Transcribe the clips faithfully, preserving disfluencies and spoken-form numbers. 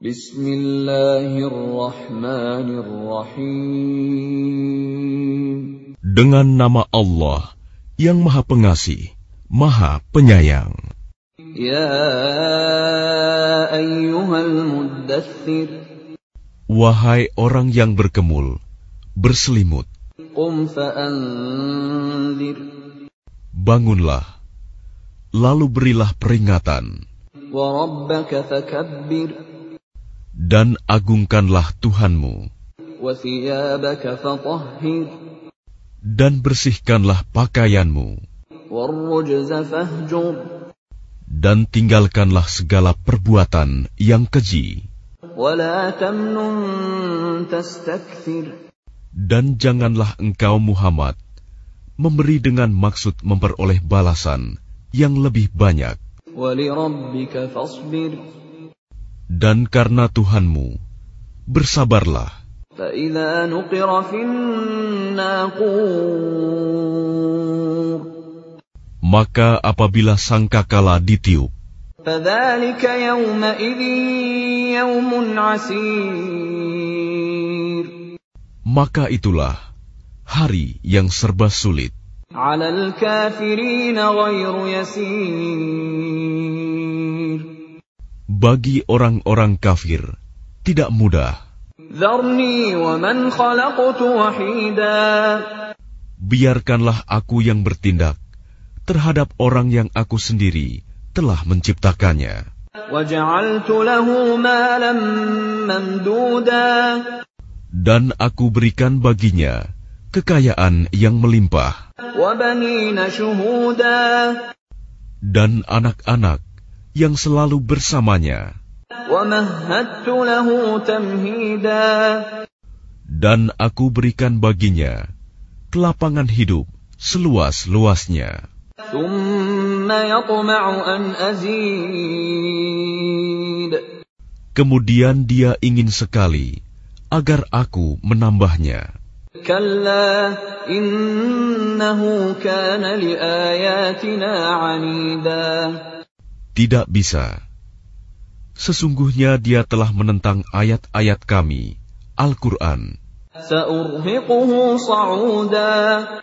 Bismillahirrahmanirrahim. Dengan nama Allah yang Maha Pengasih, Maha Penyayang. Ya ayyuhal muddaththir. Wahai orang yang berkemul, berselimut. Qum fa'anzir. Bangunlah, lalu berilah peringatan. Wa rabbaka fakabbir. Dan agungkanlah Tuhanmu. Wa thiyabaka fatahhir. Dan bersihkanlah pakaianmu. Warrujza fahjur. Dan tinggalkanlah segala perbuatan yang keji. Wala tamnun tastakthir. Dan janganlah engkau Muhammad memberi dengan maksud memperoleh balasan yang lebih banyak. Walirabbika fasbir. Dan karena Tuhanmu, bersabarlah. فَإِذَا نُقِرَ فِي النَّاقُورِ. Maka apabila sangkakala ditiup, فَذَلِكَ يَوْمَئِذٍ يَوْمٌ عَسِيرٌ. maka itulah hari yang serba sulit. عَلَى الْكَافِرِينَ غَيْرُ يَسِيرٍ. Bagi orang-orang kafir, tidak mudah. ذَرْنِي وَمَنْ خَلَقْتُ وَحِيدًا. Biarkanlah aku yang bertindak terhadap orang yang aku sendiri telah menciptakannya. وَجَعَلْتُ لَهُ مَالًا مَمْدُودًا. Dan aku berikan baginya kekayaan yang melimpah. وَبَنِينَ شُهُودًا. Dan anak-anak yang selalu bersamanya. وَمَهَّدتُّ لَهُ تَمْهِيدًا. Dan aku berikan baginya kelapangan hidup seluas-luasnya. ثُمَّ يَطْمَعُ أَنْ أَزِيدَ. Kemudian dia ingin sekali agar aku menambahnya. كَلَّا إِنَّهُ كَانَ لِآيَاتِنَا عَنِيدًا. Tidak bisa. Sesungguhnya dia telah menentang ayat-ayat kami, Al-Quran. سَأُرْهِقُهُ صَعُودًا.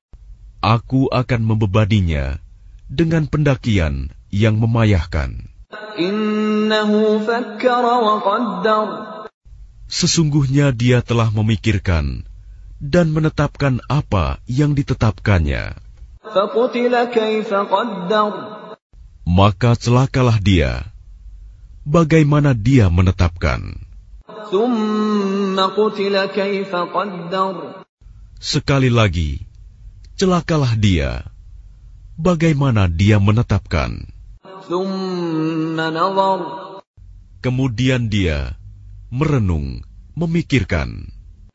Aku akan membebaninya dengan pendakian yang memayahkan. إِنَّهُ فَكَّرَ وَقَدَّرَ. Sesungguhnya dia telah memikirkan dan menetapkan apa yang ditetapkannya. فَقُتِلَ كَيْفَ قَدَّرَ. Maka celakalah dia, bagaimana dia menetapkan. ثُمَّ قُتِلَ كَيْفَ قَدَّرَ. Sekali lagi, celakalah dia, bagaimana dia menetapkan. ثُمَّ نَظَرَ. Kemudian dia merenung, memikirkan.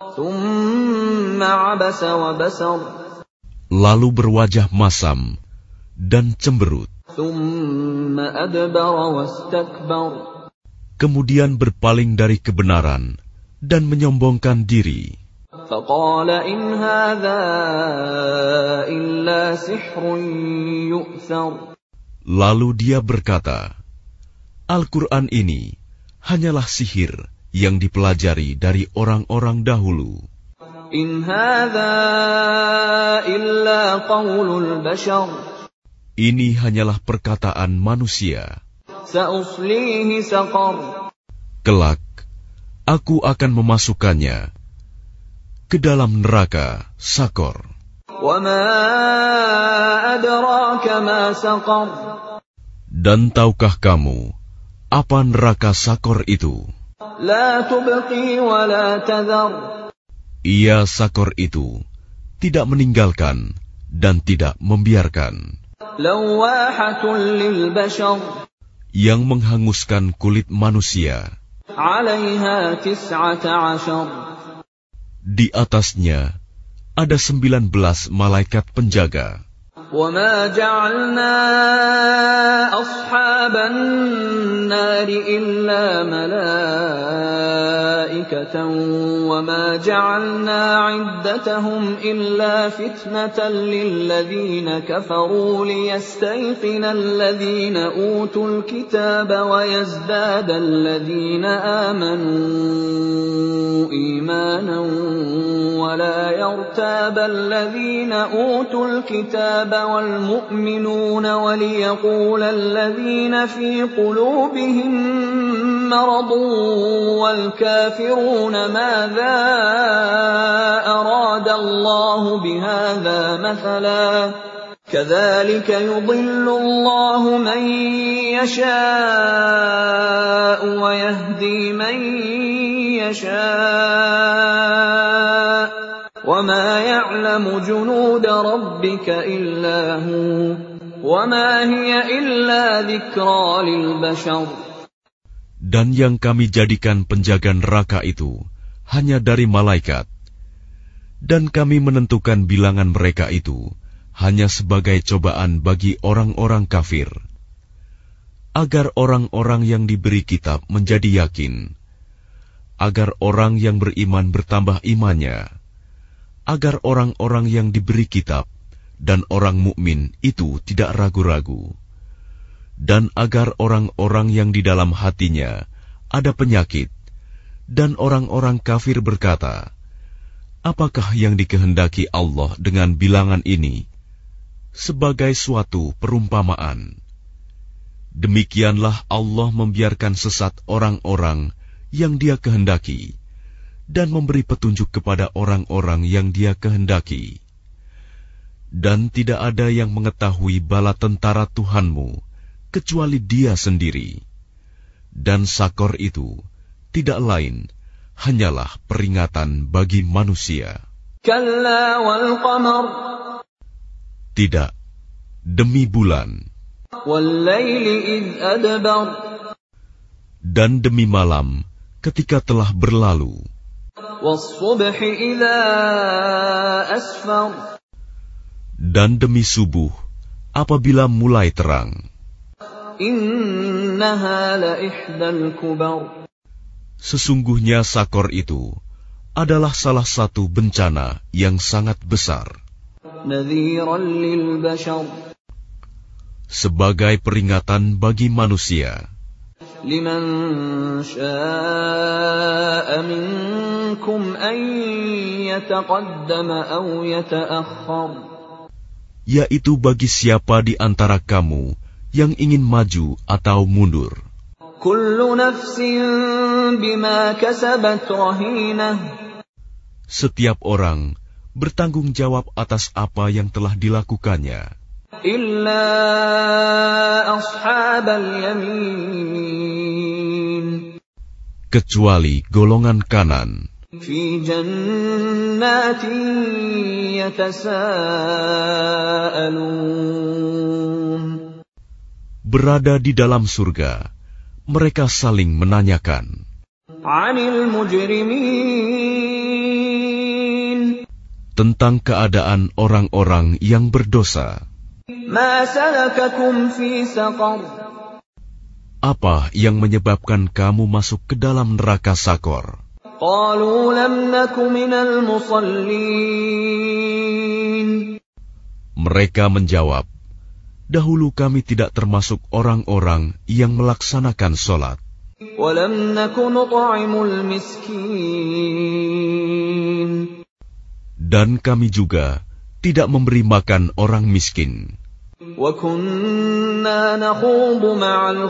ثُمَّ عَبَسَ وَبَسَرَ. Lalu berwajah masam dan cemberut. ثُمَّ أَدْبَرَ وَاسْتَكْبَرَ. Kemudian berpaling dari kebenaran dan menyombongkan diri. فَقَالَ إِنْ هَذَا إِلَّا سِحْرٌ يُؤْثَرُ. Lalu dia berkata, Al-Quran ini hanyalah sihir yang dipelajari dari orang-orang dahulu. إِنْ هَذَا إِلَّا قَوْلُ الْبَشَرِ. Ini hanyalah perkataan manusia. سَأُصْلِيهِ سَقَرَ. Kelak, aku akan memasukkannya ke dalam neraka Sakor. وَمَا أَدْرَاكَ مَا سَقَرُ. Dan tahukah kamu apa neraka Sakor itu? لَا تُبْقِي وَلَا تَذَرُ. Ia Sakor itu tidak meninggalkan dan tidak membiarkan. لَوَّاحَةٌ لِلْبَشَرِ. Yang menghanguskan kulit manusia. عَلَيْهَا تِسْعَةَ عَشَرَ. Di atasnya ada sembilan belas malaikat penjaga. وَمَا جَعَلْنَا أَصْحَابَ النَّارِ إِلَّا مَلَائِكَةً وَمَا جَعَلْنَا عِدَّتَهُمْ إِلَّا فِتْنَةً لِّلَّذِينَ كَفَرُوا لِيَسْتَيْقِنَ الَّذِينَ أُوتُوا الْكِتَابَ وَيَزْدَادَ الَّذِينَ آمَنُوا إِيمَانًا وَلَا يَرْتَابَ الَّذِينَ أُوتُوا الْكِتَابَ وَالْمُؤْمِنُونَ وَلِيَقُولَ الَّذِينَ فِي قُلُوبِهِم مَّرَضٌ وَالْكَافِرُونَ مَاذَا أَرَادَ اللَّهُ بِهَٰذَا مَثَلًا كَذَٰلِكَ يُضِلُّ اللَّهُ مَن يَشَاءُ وَيَهْدِي مَن يَشَاءُ وَمَا يَعْلَمُ جُنُودَ رَبِّكَ إِلَّا هُوَ وَمَا هِيَ إِلَّا ذِكْرَىٰ لِلْبَشَرِ. Dan yang kami jadikan penjaga neraka itu hanya dari malaikat, dan kami menentukan bilangan mereka itu hanya sebagai cobaan bagi orang-orang kafir, agar orang-orang yang diberi kitab menjadi yakin, agar orang yang beriman bertambah imannya, agar orang-orang yang diberi kitab dan orang mukmin itu tidak ragu-ragu, dan agar orang-orang yang di dalam hatinya ada penyakit, dan orang-orang kafir berkata, apakah yang dikehendaki Allah dengan bilangan ini? Sebagai suatu perumpamaan. Demikianlah Allah membiarkan sesat orang-orang yang Dia kehendaki, dan memberi petunjuk kepada orang-orang yang Dia kehendaki. Dan tidak ada yang mengetahui bala tentara Tuhanmu kecuali Dia sendiri. Dan Sakor itu tidak lain hanyalah peringatan bagi manusia. Kalla wal qamar. Tidak, demi bulan. Wal laili idh adbar. Dan demi malam ketika telah berlalu. Was subhi idza asfar. Dan demi subuh apabila mulai terang. Innaha la ihdal kubar. Sesungguhnya Sakor itu adalah salah satu bencana yang sangat besar. Nadhiran lil bashar. Sebagai peringatan bagi manusia. Liman syaa'a minkum an yataqaddama aw yata'akhkhar. Yaitu bagi siapa di antara kamu yang ingin maju atau mundur. Kullu nafsin bima kasabat rahinah. Setiap orang bertanggung jawab atas apa yang telah dilakukannya. Illa ashabal yamin. Kecuali golongan kanan. Fi jannatin yatasaalun. Berada di dalam surga, mereka saling menanyakan. Anil mujrimin. Tentang keadaan orang-orang yang berdosa. Ma salakakum fi saqar. Apa yang menyebabkan kamu masuk ke dalam neraka Sakor? Qalu lam naku minal musallin. Mereka menjawab, dahulu kami tidak termasuk orang-orang yang melaksanakan sholat. Walam naku nut'imul miskin. Dan kami juga tidak memberi makan orang miskin. Wa kunna nakhudu ma'al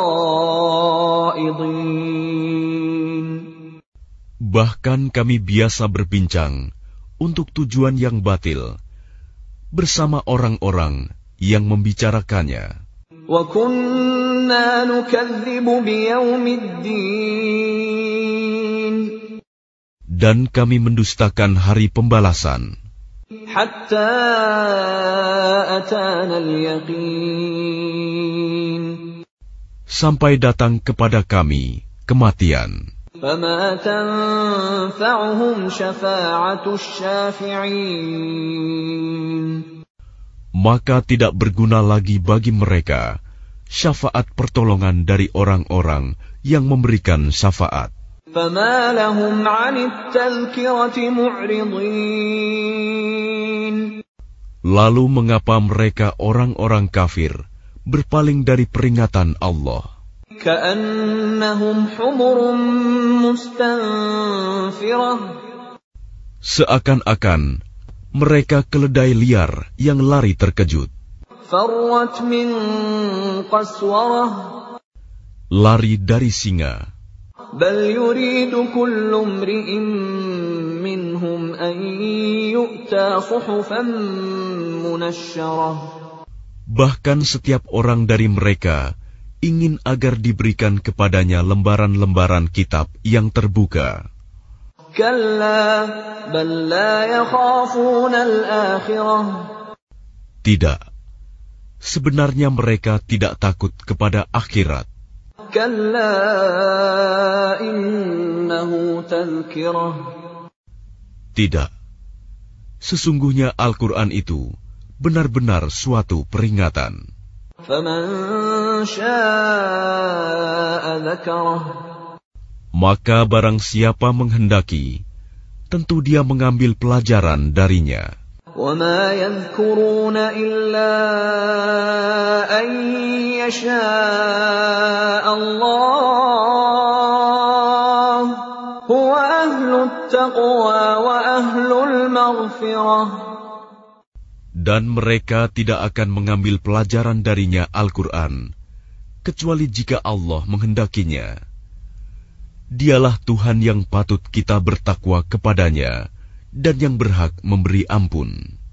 khaidin. Bahkan kami biasa berbincang untuk tujuan yang batil bersama orang-orang yang membicarakannya. Wa kunna nukadzibu biyaumiddin. Dan kami mendustakan hari pembalasan. Hatta atana al-yaqin. Sampai datang kepada kami kematian. فَمَا تَنْفَعُهُمْ شَفَاعَةُ الشَّافِعِينَ. maka tidak berguna lagi bagi mereka syafaat pertolongan dari orang-orang yang memberikan syafaat. فَمَا لَهُمْ عَنِ التَّذْكِرَةِ مُعْرِضِينَ. Lalu mengapa mereka orang-orang kafir berpaling dari peringatan Allah? كَأَنَّهُمْ حُمُرٌ مُسْتَنفِرَةٌ. Seakan-akan mereka keledai liar yang lari terkejut. فَرَّتْ مِنْ قَسْوَرَةٍ. Lari dari singa. بَلْ يُرِيدُ كُلُّ امْرِئٍ مِّنْهُمْ أَنْ يُؤْتَى صُحُفًا مُنَشَّرَةً. Bahkan setiap orang dari mereka ingin agar diberikan kepadanya lembaran-lembaran kitab yang terbuka. كَلَّا بَلْ لَا يَخَافُونَ الْآخِرَةَ. Tidak, sebenarnya mereka tidak takut kepada akhirat. كَلَّا إِنَّهُ تَذْكِرَةٌ. Tidak, sesungguhnya Al-Quran itu benar-benar suatu peringatan. فَمَنْ شَاءَ ذَكَرَهُ. Maka barang siapa menghendaki, tentu dia mengambil pelajaran darinya. وَمَا يَذْكُرُونَ إِلَّا أَنْ يَشَاءَ اللَّهُ هُوَ أَهْلُ التَّقْوَى وَأَهْلُ الْمَغْفِرَةِ. Dan mereka tidak akan mengambil pelajaran darinya Al-Quran, kecuali jika Allah menghendakinya. Dialah Tuhan yang patut kita bertakwa kepadanya, dan yang berhak memberi ampun.